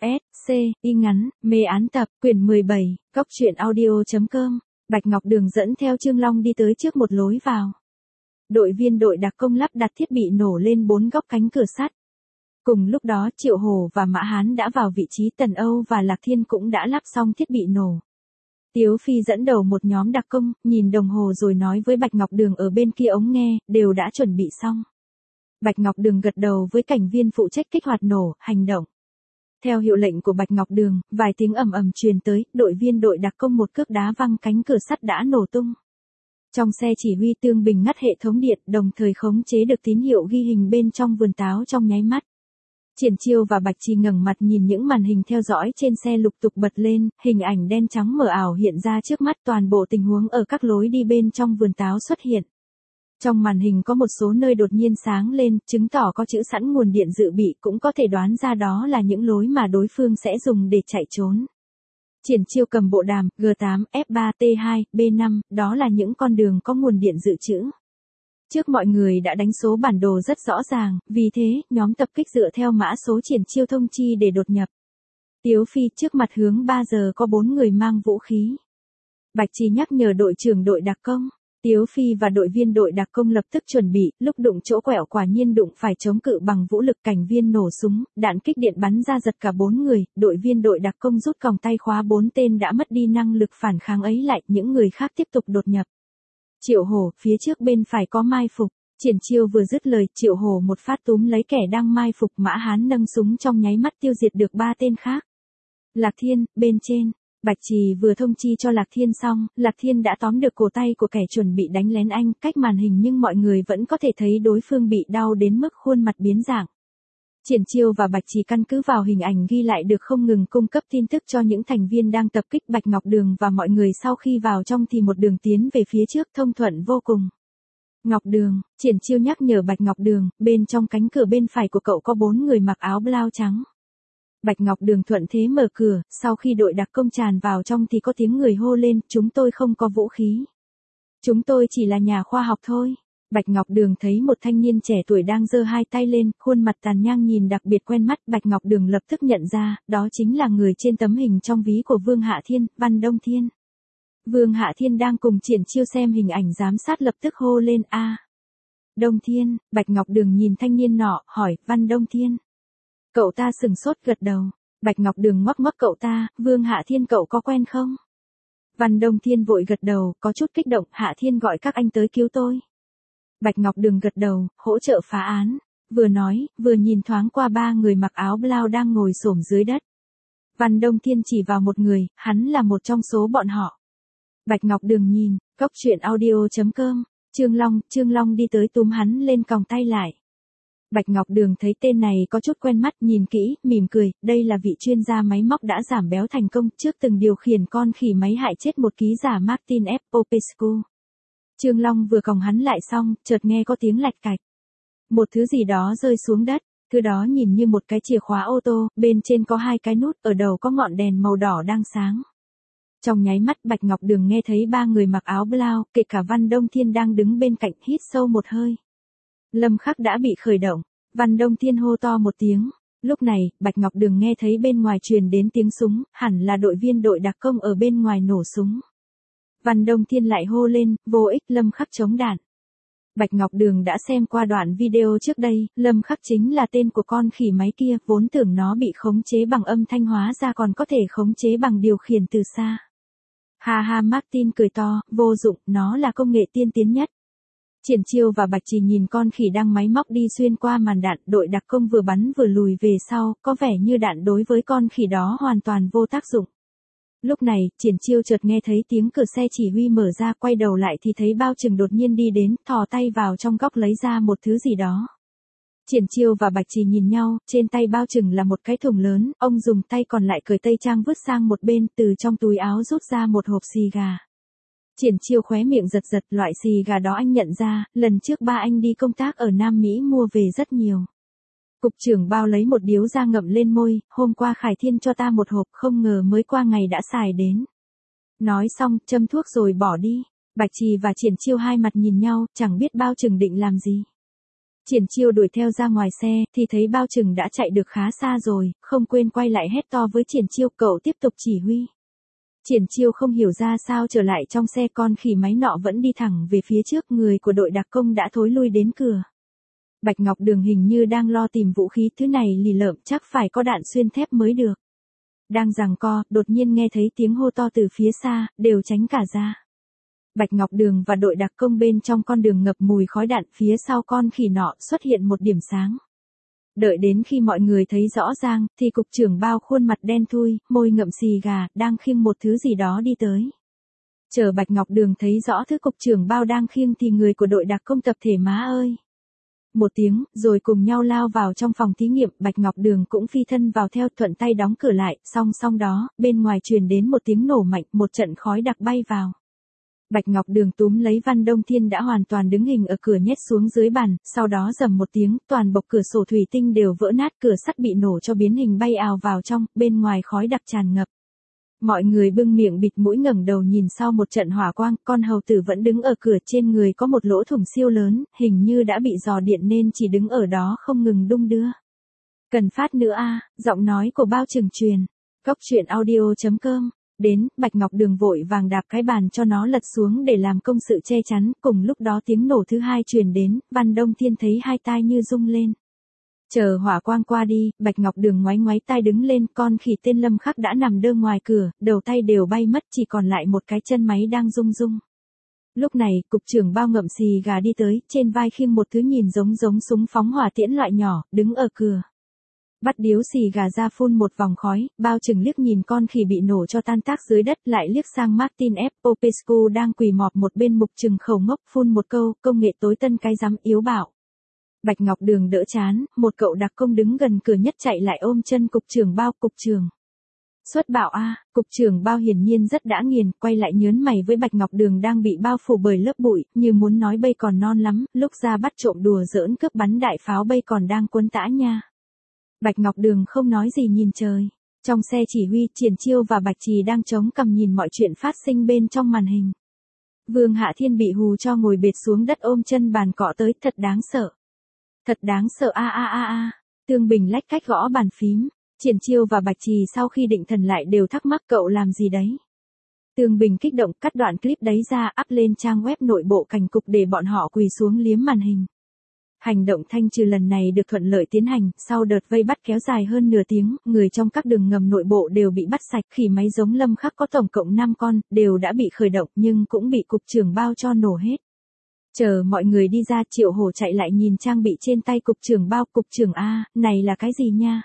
S, C, y ngắn, mê án tập, quyển 17, góc truyện audio.com, Bạch Ngọc Đường dẫn theo Trương Long đi tới trước một lối vào. Đội viên đội đặc công lắp đặt thiết bị nổ lên 4 góc cánh cửa sắt. Cùng lúc đó Triệu Hổ và Mã Hán đã vào vị trí, Tần Âu và Lạc Thiên cũng đã lắp xong thiết bị nổ. Tiếu Phi dẫn đầu một nhóm đặc công, nhìn đồng hồ rồi nói với Bạch Ngọc Đường ở bên kia ống nghe, đều đã chuẩn bị xong. Bạch Ngọc Đường gật đầu với cảnh viên phụ trách kích hoạt nổ, hành động. Theo hiệu lệnh của Bạch Ngọc Đường, vài tiếng ầm ầm truyền tới, đội viên đội đặc công một cước đá văng cánh cửa sắt đã nổ tung. Trong xe chỉ huy Tương Bình ngắt hệ thống điện, đồng thời khống chế được tín hiệu ghi hình bên trong vườn táo trong nháy mắt. Triển Chiêu và Bạch Trì ngẩng mặt nhìn những màn hình theo dõi trên xe lục tục bật lên, hình ảnh đen trắng mờ ảo hiện ra trước mắt, toàn bộ tình huống ở các lối đi bên trong vườn táo xuất hiện. Trong màn hình có một số nơi đột nhiên sáng lên, chứng tỏ có chữ sẵn nguồn điện dự bị, cũng có thể đoán ra đó là những lối mà đối phương sẽ dùng để chạy trốn. Triển Chiêu cầm bộ đàm, G8, F3, T2, B5, đó là những con đường có nguồn điện dự trữ. Trước mọi người đã đánh số bản đồ rất rõ ràng, vì thế, nhóm tập kích dựa theo mã số Triển Chiêu thông chi để đột nhập. Tiếu Phi trước mặt hướng 3 giờ có 4 người mang vũ khí. Bạch Trì nhắc nhở đội trưởng đội đặc công. Tiếu Phi và đội viên đội đặc công lập tức chuẩn bị, lúc đụng chỗ quẹo quả nhiên đụng phải chống cự bằng vũ lực, cảnh viên nổ súng, đạn kích điện bắn ra giật cả 4 người, đội viên đội đặc công rút còng tay khóa 4 tên đã mất đi năng lực phản kháng ấy lại, những người khác tiếp tục đột nhập. Triệu Hổ, phía trước bên phải có mai phục. Triển Chiêu vừa dứt lời, Triệu Hổ một phát túm lấy kẻ đang mai phục, Mã Hán nâng súng trong nháy mắt tiêu diệt được 3 tên khác. Lạc Thiên, bên trên. Bạch Trì vừa thông chi cho Lạc Thiên xong, Lạc Thiên đã tóm được cổ tay của kẻ chuẩn bị đánh lén anh, cách màn hình nhưng mọi người vẫn có thể thấy đối phương bị đau đến mức khuôn mặt biến dạng. Triển Chiêu và Bạch Trì căn cứ vào hình ảnh ghi lại được không ngừng cung cấp tin tức cho những thành viên đang tập kích Bạch Ngọc Đường và mọi người, sau khi vào trong thì một đường tiến về phía trước thông thuận vô cùng. Ngọc Đường, Triển Chiêu nhắc nhở Bạch Ngọc Đường, bên trong cánh cửa bên phải của cậu có 4 người mặc áo blau trắng. Bạch Ngọc Đường thuận thế mở cửa, sau khi đội đặc công tràn vào trong thì có tiếng người hô lên, chúng tôi không có vũ khí. Chúng tôi chỉ là nhà khoa học thôi. Bạch Ngọc Đường thấy một thanh niên trẻ tuổi đang giơ 2 tay lên, khuôn mặt tàn nhang nhìn đặc biệt quen mắt, Bạch Ngọc Đường lập tức nhận ra, đó chính là người trên tấm hình trong ví của Vương Hạ Thiên, Văn Đông Thiên. Vương Hạ Thiên đang cùng Triển Chiêu xem hình ảnh giám sát, lập tức hô lên a. Đông Thiên. Bạch Ngọc Đường nhìn thanh niên nọ, hỏi, Văn Đông Thiên. Cậu ta sừng sốt gật đầu. Bạch Ngọc Đường ngoắc ngoắc cậu ta, Vương Hạ Thiên cậu có quen không? Văn Đông Thiên vội gật đầu, có chút kích động, Hạ Thiên gọi các anh tới cứu tôi. Bạch Ngọc Đường gật đầu, hỗ trợ phá án. Vừa nói, vừa nhìn thoáng qua 3 người mặc áo blau đang ngồi xổm dưới đất. Văn Đông Thiên chỉ vào một người, hắn là một trong số bọn họ. Bạch Ngọc Đường nhìn, góc truyện audio.com, Trương Long đi tới túm hắn lên còng tay lại. Bạch Ngọc Đường thấy tên này có chút quen mắt, nhìn kỹ, mỉm cười, đây là vị chuyên gia máy móc đã giảm béo thành công, trước từng điều khiển con khỉ máy hại chết một ký giả Martin F. Popescu. Trương Long vừa còng hắn lại xong, chợt nghe có tiếng lạch cạch. Một thứ gì đó rơi xuống đất, thứ đó nhìn như một cái chìa khóa ô tô, bên trên có 2 cái nút, ở đầu có ngọn đèn màu đỏ đang sáng. Trong nháy mắt Bạch Ngọc Đường nghe thấy 3 người mặc áo blau, kể cả Văn Đông Thiên đang đứng bên cạnh, hít sâu một hơi. Lâm khắc đã bị khởi động, Văn Đông Thiên hô to một tiếng. Lúc này, Bạch Ngọc Đường nghe thấy bên ngoài truyền đến tiếng súng, hẳn là đội viên đội đặc công ở bên ngoài nổ súng. Văn Đông Thiên lại hô lên, vô ích, Lâm khắc chống đạn. Bạch Ngọc Đường đã xem qua đoạn video trước đây, Lâm khắc chính là tên của con khỉ máy kia, vốn tưởng nó bị khống chế bằng âm thanh, hóa ra còn có thể khống chế bằng điều khiển từ xa. Ha ha, Martin cười to, vô dụng, nó là công nghệ tiên tiến nhất. Triển Chiêu và Bạch Trì nhìn con khỉ đang máy móc đi xuyên qua màn đạn, đội đặc công vừa bắn vừa lùi về sau, có vẻ như đạn đối với con khỉ đó hoàn toàn vô tác dụng. Lúc này, Triển Chiêu chợt nghe thấy tiếng cửa xe chỉ huy mở ra, quay đầu lại thì thấy Bao Trừng đột nhiên đi đến, thò tay vào trong góc lấy ra một thứ gì đó. Triển Chiêu và Bạch Trì nhìn nhau, trên tay Bao Trừng là một cái thùng lớn, ông dùng tay còn lại cởi tây trang vứt sang một bên, từ trong túi áo rút ra một hộp xì gà. Triển Chiêu khóe miệng giật giật, loại xì gà đó anh nhận ra, lần trước ba anh đi công tác ở Nam Mỹ mua về rất nhiều. Cục trưởng Bao lấy một điếu ra ngậm lên môi, hôm qua Khải Thiên cho ta một hộp, không ngờ mới qua ngày đã xài đến. Nói xong, châm thuốc rồi bỏ đi. Bạch Trì và Triển Chiêu hai mặt nhìn nhau, chẳng biết Bao Trừng định làm gì. Triển Chiêu đuổi theo ra ngoài xe, thì thấy Bao Trừng đã chạy được khá xa rồi, không quên quay lại hét to với Triển Chiêu, cậu tiếp tục chỉ huy. Triển Chiêu không hiểu ra sao trở lại trong xe, con khỉ máy nọ vẫn đi thẳng về phía trước, người của đội đặc công đã thối lui đến cửa. Bạch Ngọc Đường hình như đang lo tìm vũ khí, thứ này lì lợm chắc phải có đạn xuyên thép mới được. Đang giằng co, đột nhiên nghe thấy tiếng hô to từ phía xa, đều tránh cả ra. Bạch Ngọc Đường và đội đặc công bên trong con đường ngập mùi khói đạn, phía sau con khỉ nọ xuất hiện một điểm sáng. Đợi đến khi mọi người thấy rõ ràng, thì cục trưởng Bao khuôn mặt đen thui, môi ngậm xì gà, đang khiêng một thứ gì đó đi tới. Chờ Bạch Ngọc Đường thấy rõ thứ cục trưởng Bao đang khiêng thì người của đội đặc công tập thể má ơi. Một tiếng, rồi cùng nhau lao vào trong phòng thí nghiệm, Bạch Ngọc Đường cũng phi thân vào theo, thuận tay đóng cửa lại, song đó, bên ngoài truyền đến một tiếng nổ mạnh, một trận khói đặc bay vào. Bạch Ngọc Đường túm lấy Văn Đông Thiên đã hoàn toàn đứng hình ở cửa nhét xuống dưới bàn, sau đó rầm một tiếng, toàn bộ cửa sổ thủy tinh đều vỡ nát, cửa sắt bị nổ cho biến hình bay ào vào trong, bên ngoài khói đặc tràn ngập. Mọi người bưng miệng bịt mũi ngẩng đầu nhìn, sau một trận hỏa quang, con hầu tử vẫn đứng ở cửa, trên người có một lỗ thủng siêu lớn, hình như đã bị rò điện nên chỉ đứng ở đó không ngừng đung đưa. Cần phát nữa a, giọng nói của Bao Trừng truyền. Cốc truyện audio.com. Đến, Bạch Ngọc Đường vội vàng đạp cái bàn cho nó lật xuống để làm công sự che chắn, cùng lúc đó tiếng nổ thứ hai truyền đến, Văn Đông Thiên thấy hai tai như rung lên. Chờ hỏa quang qua đi, Bạch Ngọc Đường ngoáy ngoáy tai đứng lên, con khỉ tên Lâm Khắc đã nằm đơ ngoài cửa, đầu tay đều bay mất, chỉ còn lại một cái chân máy đang rung rung. Lúc này, cục trưởng Bao ngậm xì gà đi tới, trên vai khiêng một thứ nhìn giống súng phóng hỏa tiễn loại nhỏ, đứng ở cửa. Bắt điếu xì gà ra phun một vòng khói, Bao Trừng liếc nhìn con khỉ bị nổ cho tan tác dưới đất, lại liếc sang Martin F. Popescu đang quỳ mọp một bên, mục trừng khẩu ngốc, phun một câu, công nghệ tối tân cái rắm yếu bạo. Bạch Ngọc Đường đỡ chán, một cậu đặc công đứng gần cửa nhất chạy lại ôm chân cục trưởng Bao, cục trưởng. Xuất bạo a, cục trưởng Bao hiển nhiên rất đã nghiền, quay lại nhớn mày với Bạch Ngọc Đường đang bị bao phủ bởi lớp bụi, như muốn nói bây còn non lắm, lúc ra bắt trộm đùa giỡn cướp bắn đại pháo bây còn đang cuốn tã nha. Bạch Ngọc Đường không nói gì nhìn trời. Trong xe chỉ huy, Triển Chiêu và Bạch Trì đang chống cằm nhìn mọi chuyện phát sinh bên trong màn hình. Vương Hạ Thiên bị hù cho ngồi bệt xuống đất ôm chân bàn cọ tới, thật đáng sợ. Thật đáng sợ a a a a. Tương Bình lách cách gõ bàn phím. Triển Chiêu và Bạch Trì sau khi định thần lại đều thắc mắc cậu làm gì đấy. Tương Bình kích động cắt đoạn clip đấy ra, up lên trang web nội bộ cảnh cục để bọn họ quỳ xuống liếm màn hình. Hành động thanh trừ lần này được thuận lợi tiến hành, sau đợt vây bắt kéo dài hơn nửa tiếng, người trong các đường ngầm nội bộ đều bị bắt sạch, khỉ máy giống Lâm Khắc có tổng cộng 5 con, đều đã bị khởi động nhưng cũng bị cục trưởng Bao cho nổ hết. Chờ mọi người đi ra, Triệu Hổ chạy lại nhìn trang bị trên tay cục trưởng Bao, cục trưởng A, này là cái gì nha?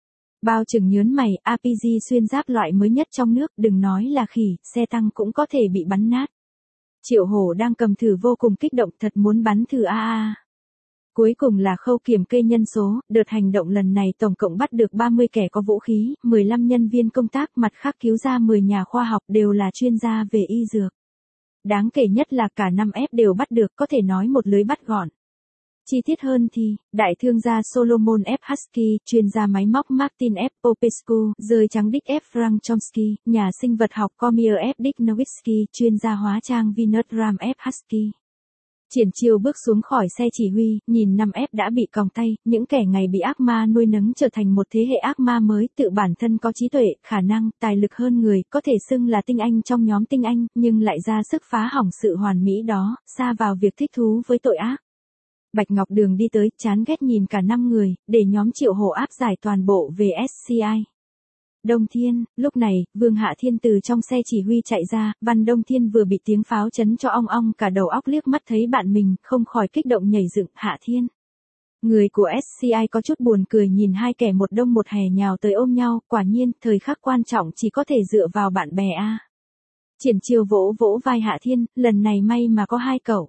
Bao Trừng nhớn mày, RPG xuyên giáp loại mới nhất trong nước, đừng nói là khỉ, xe tăng cũng có thể bị bắn nát. Triệu Hổ đang cầm thử vô cùng kích động, thật muốn bắn thử a. Cuối cùng là khâu kiểm kê nhân số, đợt hành động lần này tổng cộng bắt được 30 kẻ có vũ khí, 15 nhân viên công tác, mặt khác cứu ra 10 nhà khoa học đều là chuyên gia về y dược. Đáng kể nhất là cả 5 F đều bắt được, có thể nói một lưới bắt gọn. Chi tiết hơn thì, đại thương gia Solomon F. Husky, chuyên gia máy móc Martin F. Popescu, rơi trắng Dick F. Frank Chomsky, nhà sinh vật học Cormier F. Dick Nowitzki, chuyên gia hóa trang Vinod Ram F. Husky. Triển Chiêu bước xuống khỏi xe chỉ huy, nhìn 5F đã bị còng tay, những kẻ ngày bị ác ma nuôi nấng trở thành một thế hệ ác ma mới, tự bản thân có trí tuệ, khả năng, tài lực hơn người, có thể xưng là tinh anh trong nhóm tinh anh, nhưng lại ra sức phá hỏng sự hoàn mỹ đó, sa vào việc thích thú với tội ác. Bạch Ngọc Đường đi tới, chán ghét nhìn cả 5 người, để nhóm Triệu Hổ áp giải toàn bộ về SCI. Đông Thiên, lúc này, Vương Hạ Thiên từ trong xe chỉ huy chạy ra, Văn Đông Thiên vừa bị tiếng pháo chấn cho ong ong cả đầu óc, liếc mắt thấy bạn mình, không khỏi kích động nhảy dựng. Hạ Thiên. Người của SCI có chút buồn cười nhìn hai kẻ một đông một hè nhào tới ôm nhau, quả nhiên, thời khắc quan trọng chỉ có thể dựa vào bạn bè a. Triển Chiêu vỗ vỗ vai Hạ Thiên, lần này may mà có hai cậu.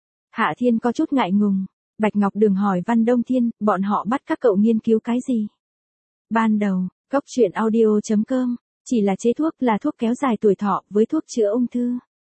Hạ Thiên có chút ngại ngùng. Bạch Ngọc Đường hỏi Văn Đông Thiên, bọn họ bắt các cậu nghiên cứu cái gì? Ban đầu, Cốc truyện audio.com, chỉ là chế thuốc, là thuốc kéo dài tuổi thọ với thuốc chữa ung thư.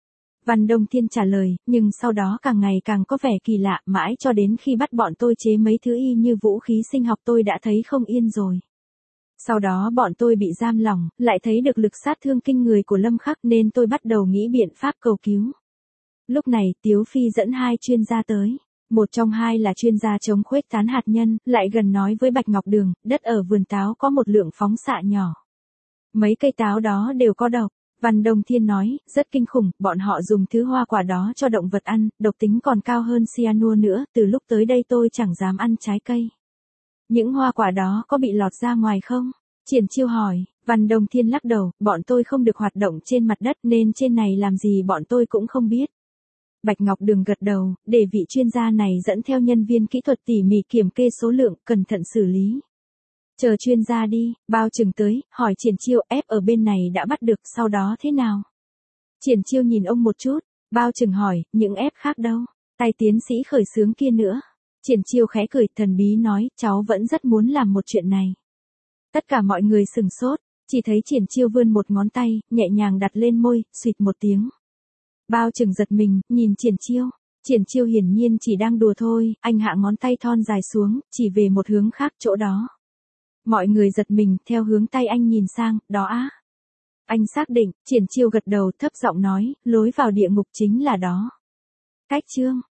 Văn Đông Thiên trả lời, nhưng sau đó càng ngày càng có vẻ kỳ lạ, mãi cho đến khi bắt bọn tôi chế mấy thứ y như vũ khí sinh học tôi đã thấy không yên rồi. Sau đó bọn tôi bị giam lỏng, lại thấy được lực sát thương kinh người của Lâm Khắc nên tôi bắt đầu nghĩ biện pháp cầu cứu. Lúc này Tiếu Phi dẫn hai chuyên gia tới. Một trong hai là chuyên gia chống khuếch tán hạt nhân, lại gần nói với Bạch Ngọc Đường, đất ở vườn táo có một lượng phóng xạ nhỏ. Mấy cây táo đó đều có độc. Văn Đông Thiên nói, rất kinh khủng, bọn họ dùng thứ hoa quả đó cho động vật ăn, độc tính còn cao hơn cyanua nữa, từ lúc tới đây tôi chẳng dám ăn trái cây. Những hoa quả đó có bị lọt ra ngoài không? Triển Chiêu hỏi, Văn Đông Thiên lắc đầu, bọn tôi không được hoạt động trên mặt đất nên trên này làm gì bọn tôi cũng không biết. Bạch Ngọc Đường gật đầu, để vị chuyên gia này dẫn theo nhân viên kỹ thuật tỉ mỉ kiểm kê số lượng, cẩn thận xử lý. Chờ chuyên gia đi, Bao Trừng tới, hỏi Triển Chiêu, ép ở bên này đã bắt được, sau đó thế nào? Triển Chiêu nhìn ông một chút, Bao Trừng hỏi, những ép khác đâu? Tay tiến sĩ khởi xướng kia nữa. Triển Chiêu khẽ cười, thần bí nói, cháu vẫn rất muốn làm một chuyện này. Tất cả mọi người sừng sốt, chỉ thấy Triển Chiêu vươn một ngón tay, nhẹ nhàng đặt lên môi, xụt một tiếng. Bao Trừng giật mình, nhìn Triển Chiêu. Triển Chiêu hiển nhiên chỉ đang đùa thôi, anh hạ ngón tay thon dài xuống, chỉ về một hướng khác chỗ đó. Mọi người giật mình, theo hướng tay anh nhìn sang, đó á. Anh xác định, Triển Chiêu gật đầu thấp giọng nói, lối vào địa ngục chính là đó. Cách chương